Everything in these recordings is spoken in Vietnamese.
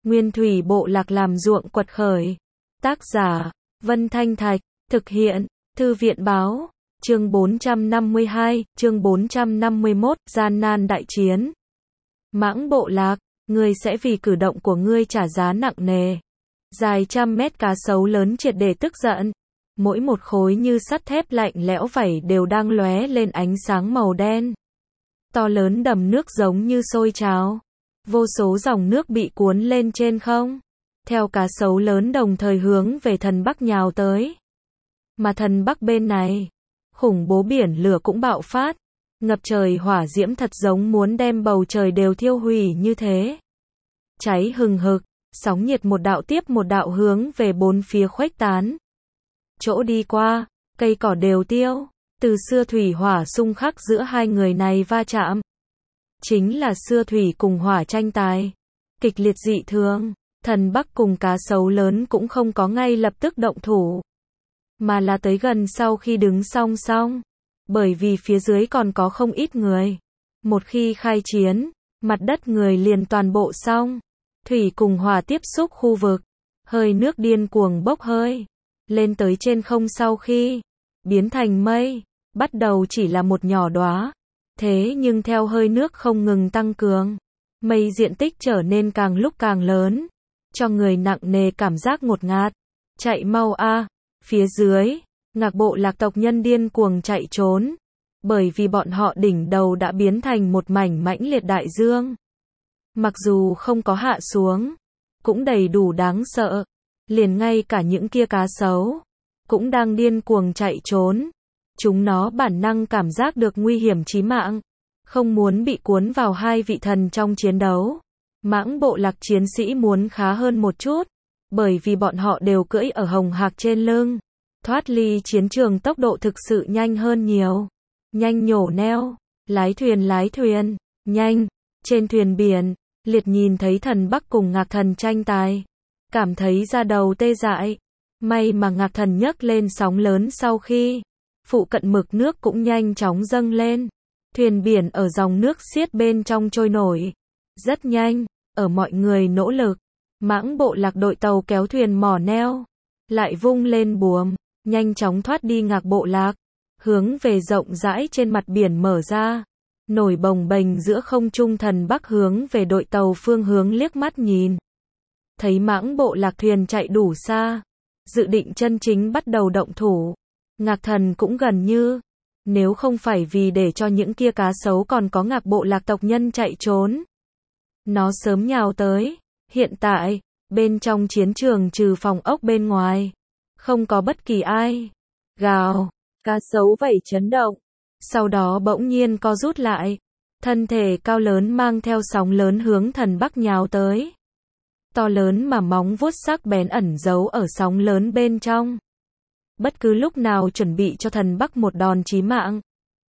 Nguyên thủy bộ lạc làm ruộng quật khởi. Tác giả, Vân Thanh Thạch, thực hiện, Thư viện báo, chương 452, chương 451, gian nan đại chiến. Mãng bộ lạc, ngươi sẽ vì cử động của ngươi trả giá nặng nề. Dài trăm mét cá sấu lớn triệt để tức giận. Mỗi một khối như sắt thép lạnh lẽo vảy đều đang lóe lên ánh sáng màu đen. To lớn đầm nước giống như sôi trào. Vô số dòng nước bị cuốn lên trên không. Theo cá sấu lớn đồng thời hướng về thần Bắc nhào tới. Mà thần Bắc bên này, khủng bố biển lửa cũng bạo phát. Ngập trời hỏa diễm thật giống muốn đem bầu trời đều thiêu hủy như thế. Cháy hừng hực, sóng nhiệt một đạo tiếp một đạo hướng về bốn phía khuếch tán. Chỗ đi qua, cây cỏ đều tiêu. Từ xưa thủy hỏa xung khắc giữa hai người này va chạm. Chính là xưa thủy cùng hỏa tranh tài. Kịch liệt dị thường. Thần Bắc cùng cá sấu lớn cũng không có ngay lập tức động thủ. Mà là tới gần sau khi đứng song song. Bởi vì phía dưới còn có không ít người. Một khi khai chiến, mặt đất người liền toàn bộ xong. Thủy cùng hỏa tiếp xúc khu vực. Hơi nước điên cuồng bốc hơi. Lên tới trên không sau khi biến thành mây. Bắt đầu chỉ là một nhỏ đóa. Thế nhưng theo hơi nước không ngừng tăng cường. Mây diện tích trở nên càng lúc càng lớn. Cho người nặng nề cảm giác ngột ngạt. Chạy mau a. Phía dưới, Ngạc bộ lạc tộc nhân điên cuồng chạy trốn. Bởi vì bọn họ đỉnh đầu đã biến thành một mảnh mãnh liệt đại dương. Mặc dù không có hạ xuống, cũng đầy đủ đáng sợ. Liền ngay cả những kia cá sấu, cũng đang điên cuồng chạy trốn. Chúng nó bản năng cảm giác được nguy hiểm chí mạng. Không muốn bị cuốn vào hai vị thần trong chiến đấu. Mãng bộ lạc chiến sĩ muốn khá hơn một chút. Bởi vì bọn họ đều cưỡi ở hồng hạc trên lưng. Thoát ly chiến trường tốc độ thực sự nhanh hơn nhiều. Nhanh nhổ neo, lái thuyền, nhanh. Trên thuyền biển, Liệt nhìn thấy thần Bắc cùng Ngạc thần tranh tài. Cảm thấy da đầu tê dại. May mà Ngạc thần nhấc lên sóng lớn sau khi. Phụ cận mực nước cũng nhanh chóng dâng lên. Thuyền biển ở dòng nước xiết bên trong trôi nổi. Rất nhanh, ở mọi người nỗ lực. Mãng bộ lạc đội tàu kéo thuyền mỏ neo. Lại vung lên buồm. Nhanh chóng thoát đi Ngạc bộ lạc. Hướng về rộng rãi trên mặt biển mở ra. Nổi bồng bềnh giữa không trung thần Bắc hướng về đội tàu phương hướng liếc mắt nhìn. Thấy mãng bộ lạc thuyền chạy đủ xa. Dự định chân chính bắt đầu động thủ. Ngạc thần cũng gần như. Nếu không phải vì để cho những kia cá sấu còn có Ngạc bộ lạc tộc nhân chạy trốn. Nó sớm nhào tới. Hiện tại, bên trong chiến trường trừ phòng ốc bên ngoài. Không có bất kỳ ai. Gào, cá sấu vảy chấn động. Sau đó bỗng nhiên co rút lại. Thân thể cao lớn mang theo sóng lớn hướng thần Bắc nhào tới. To lớn mà móng vuốt sắc bén ẩn giấu ở sóng lớn bên trong. Bất cứ lúc nào chuẩn bị cho thần Bắc một đòn chí mạng.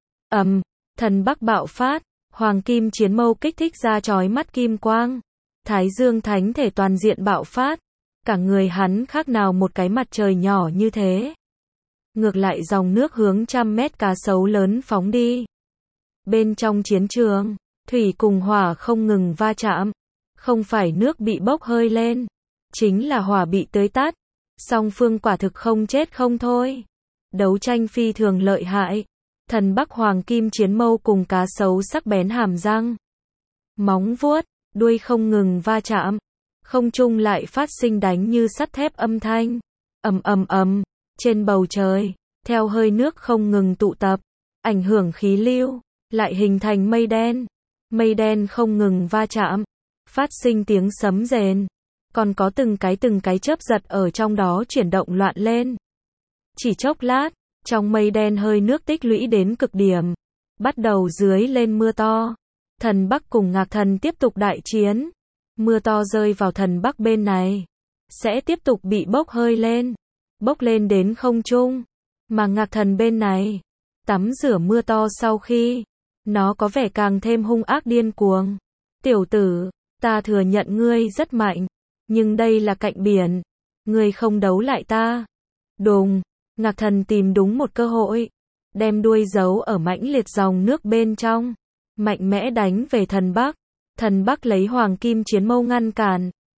Thần Bắc bạo phát. Hoàng kim chiến mâu kích thích ra chói mắt kim quang. Thái dương thánh thể toàn diện bạo phát. Cả người hắn khác nào một cái mặt trời nhỏ như thế. Ngược lại dòng nước hướng trăm mét cá sấu lớn phóng đi. Bên trong chiến trường, thủy cùng hỏa không ngừng va chạm. Không phải nước bị bốc hơi lên. Chính là hỏa bị tưới tắt. Song phương quả thực không chết không thôi. Đấu tranh phi thường lợi hại. Thần Bắc hoàng kim chiến mâu cùng cá sấu sắc bén hàm răng. Móng vuốt, đuôi không ngừng va chạm. Không trung lại phát sinh đánh như sắt thép âm thanh. Ầm. Trên bầu trời, theo hơi nước không ngừng tụ tập, ảnh hưởng khí lưu, lại hình thành mây đen. Mây đen không ngừng va chạm, phát sinh tiếng sấm rền. Còn có từng cái chớp giật ở trong đó chuyển động loạn lên. Chỉ chốc lát, trong mây đen hơi nước tích lũy đến cực điểm. Bắt đầu dưới lên mưa to. Thần Bắc cùng Ngạc thần tiếp tục đại chiến. Mưa to rơi vào thần Bắc bên này. Sẽ tiếp tục bị bốc hơi lên. Bốc lên đến không trung. Mà Ngạc thần bên này. Tắm rửa mưa to sau khi. Nó có vẻ càng thêm hung ác điên cuồng. Tiểu tử, ta thừa nhận ngươi rất mạnh. Nhưng đây là cạnh biển. Ngươi không đấu lại ta. Đùng, Ngạc thần tìm đúng một cơ hội. Đem đuôi giấu ở mãnh liệt dòng nước bên trong. Mạnh mẽ đánh về thần Bắc. Thần Bắc lấy hoàng kim chiến mâu ngăn cản.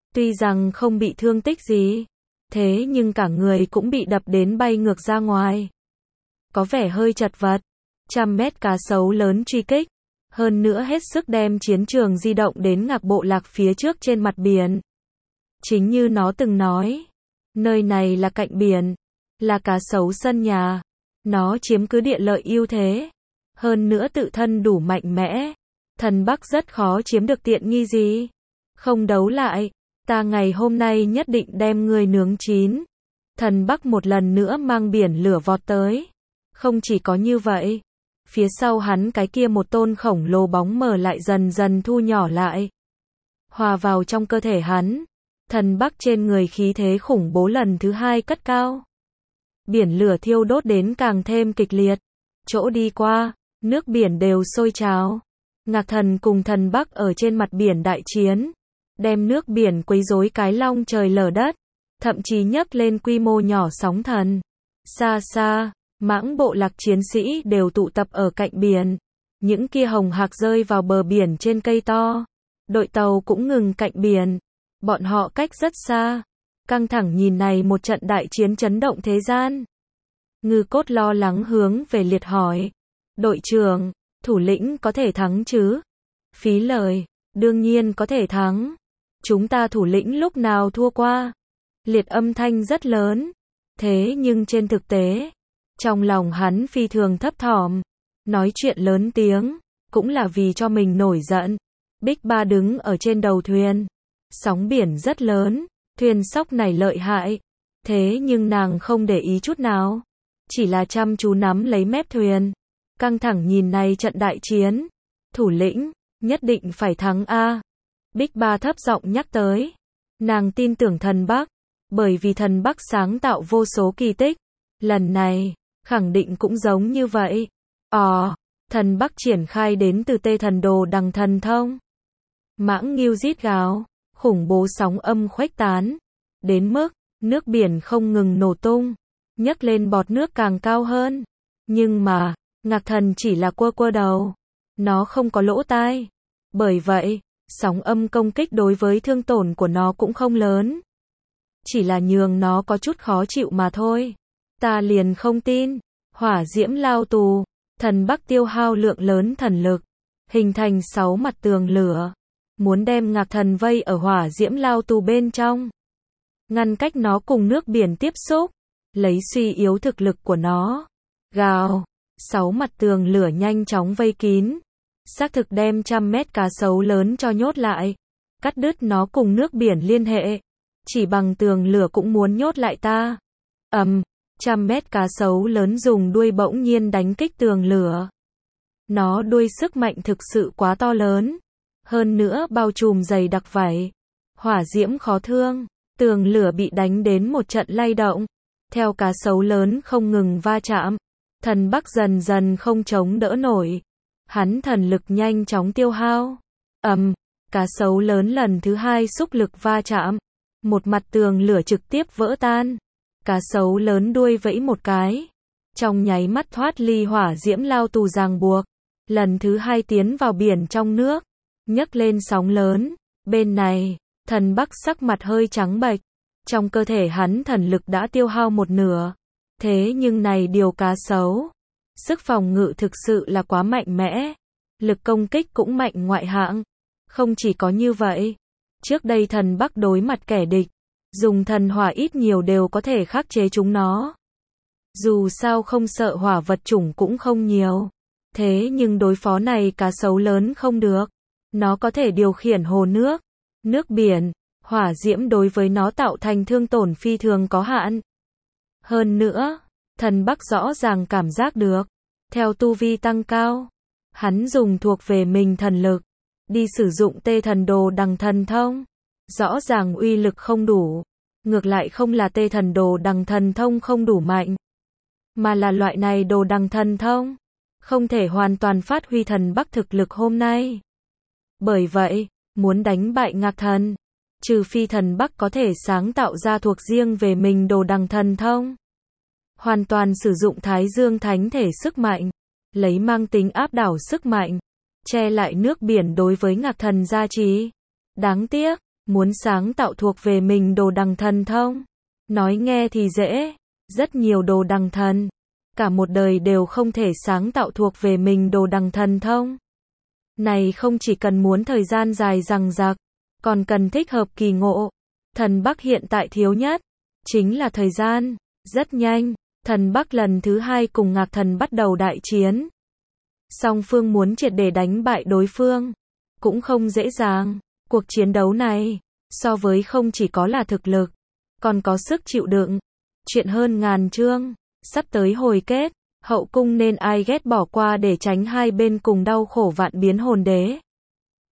Tuy rằng không bị thương tích gì, thế nhưng cả người cũng bị đập đến bay ngược ra ngoài. Có vẻ hơi chật vật. 100 mét cá sấu lớn truy kích, hơn nữa hết sức đem chiến trường di động đến Ngạc Bộ Lạc phía trước trên mặt biển. Chính như nó từng nói, nơi này là cạnh biển, là cá sấu sân nhà, nó chiếm cứ địa lợi ưu thế, hơn nữa tự thân đủ mạnh mẽ, thần Bắc rất khó chiếm được tiện nghi gì. Không đấu lại, ta ngày hôm nay nhất định đem ngươi nướng chín. Thần Bắc một lần nữa mang biển lửa vọt tới. Không chỉ có như vậy, phía sau hắn cái kia một tôn khổng lồ bóng mờ lại dần dần thu nhỏ lại, hòa vào trong cơ thể hắn. Thần Bắc trên người khí thế khủng bố lần thứ hai cất cao. Biển lửa thiêu đốt đến càng thêm kịch liệt. Chỗ đi qua, nước biển đều sôi trào. Ngạc Thần cùng thần Bắc ở trên mặt biển đại chiến, đem nước biển quấy rối cái long trời lở đất, thậm chí nhấc lên quy mô nhỏ sóng thần. Xa xa, Mãng bộ lạc chiến sĩ đều tụ tập ở cạnh biển. Những kia hồng hạc rơi vào bờ biển trên cây to. Đội tàu cũng ngừng cạnh biển. Bọn họ cách rất xa, căng thẳng nhìn này một trận đại chiến chấn động thế gian. Ngư Cốt lo lắng hướng về Liệt hỏi. Đội trưởng, thủ lĩnh có thể thắng chứ? Phí lời, đương nhiên có thể thắng. Chúng ta thủ lĩnh lúc nào thua qua? Liệt âm thanh rất lớn. Thế nhưng trên thực tế, trong lòng hắn phi thường thấp thỏm. Nói chuyện lớn tiếng, cũng là vì cho mình nổi giận. Bích Ba đứng ở trên đầu thuyền. Sóng biển rất lớn, thuyền sóc này lợi hại. Thế nhưng nàng không để ý chút nào. Chỉ là chăm chú nắm lấy mép thuyền. Căng thẳng nhìn này trận đại chiến. Thủ lĩnh, nhất định phải thắng a. Bích Ba thấp giọng nhắc tới. Nàng tin tưởng thần Bắc. Bởi vì thần Bắc sáng tạo vô số kỳ tích. Lần này, khẳng định cũng giống như vậy. Thần Bắc triển khai đến từ Tê Thần Đồ Đằng Thần Thông. Mãng Ngưu rít gào. Khủng bố sóng âm khuếch tán, đến mức nước biển không ngừng nổ tung, nhấc lên bọt nước càng cao hơn. Nhưng mà, Ngạc Thần chỉ là quơ đầu, nó không có lỗ tai. Bởi vậy, sóng âm công kích đối với thương tổn của nó cũng không lớn. Chỉ là nhường nó có chút khó chịu mà thôi. Ta liền không tin. Hỏa diễm lao tù, thần Bắc tiêu hao lượng lớn thần lực, hình thành 6 mặt tường lửa. Muốn đem Ngạc Thần vây ở hỏa diễm lao tù bên trong, ngăn cách nó cùng nước biển tiếp xúc, lấy suy yếu thực lực của nó. Gào, 6 mặt tường lửa nhanh chóng vây kín, xác thực đem 100 mét cá sấu lớn cho nhốt lại, cắt đứt nó cùng nước biển liên hệ. Chỉ bằng tường lửa cũng muốn nhốt lại ta. 100 mét cá sấu lớn dùng đuôi bỗng nhiên đánh kích tường lửa. Nó đuôi sức mạnh thực sự quá to lớn. Hơn nữa bao trùm dày đặc vảy. Hỏa diễm khó thương. Tường lửa bị đánh đến một trận lay động. Theo cá sấu lớn không ngừng va chạm, thần Bắc dần dần không chống đỡ nổi. Hắn thần lực nhanh chóng tiêu hao. Cá sấu lớn lần thứ hai xúc lực va chạm. Một mặt tường lửa trực tiếp vỡ tan. Cá sấu lớn đuôi vẫy một cái. Trong nháy mắt thoát ly hỏa diễm lao tù ràng buộc. Lần thứ hai tiến vào biển trong nước. Nhấc lên sóng lớn. Bên này, thần Bắc sắc mặt hơi trắng bệch. Trong cơ thể hắn thần lực đã tiêu hao một nửa. Thế nhưng này điều cá sấu, sức phòng ngự thực sự là quá mạnh mẽ. Lực công kích cũng mạnh ngoại hạng. Không chỉ có như vậy, trước đây thần Bắc đối mặt kẻ địch, dùng thần hỏa ít nhiều đều có thể khắc chế chúng nó. Dù sao không sợ hỏa vật chủng cũng không nhiều. Thế nhưng đối phó này cá sấu lớn không được. Nó có thể điều khiển hồ nước, nước biển, hỏa diễm đối với nó tạo thành thương tổn phi thường có hạn. Hơn nữa, thần Bắc rõ ràng cảm giác được, theo tu vi tăng cao, hắn dùng thuộc về mình thần lực, đi sử dụng Tê Thần Đồ Đằng Thần Thông. Rõ ràng uy lực không đủ, ngược lại không là Tê Thần Đồ Đằng Thần Thông không đủ mạnh, mà là loại này đồ đằng thần thông, không thể hoàn toàn phát huy thần Bắc thực lực hôm nay. Bởi vậy, muốn đánh bại Ngạc Thần, trừ phi thần Bắc có thể sáng tạo ra thuộc riêng về mình đồ đằng thần thông. Hoàn toàn sử dụng Thái Dương Thánh Thể sức mạnh, lấy mang tính áp đảo sức mạnh, che lại nước biển đối với Ngạc Thần gia trì. Đáng tiếc, Muốn sáng tạo thuộc về mình đồ đằng thần thông. Nói nghe thì dễ, rất nhiều đồ đằng thần. Cả một đời đều không thể sáng tạo thuộc về mình đồ đằng thần thông. Này không chỉ cần muốn thời gian dài dằng dặc, còn cần thích hợp kỳ ngộ. Thần Bắc hiện tại thiếu nhất, chính là thời gian. Rất nhanh, thần Bắc lần thứ 2 cùng Ngạc Thần bắt đầu đại chiến. Song phương muốn triệt để đánh bại đối phương, cũng không dễ dàng. Cuộc chiến đấu này, so với không chỉ có là thực lực, còn có sức chịu đựng. Chuyện hơn ngàn chương, sắp tới hồi kết, hậu cung nên ai ghét bỏ qua để tránh hai bên cùng đau khổ vạn biến hồn đế.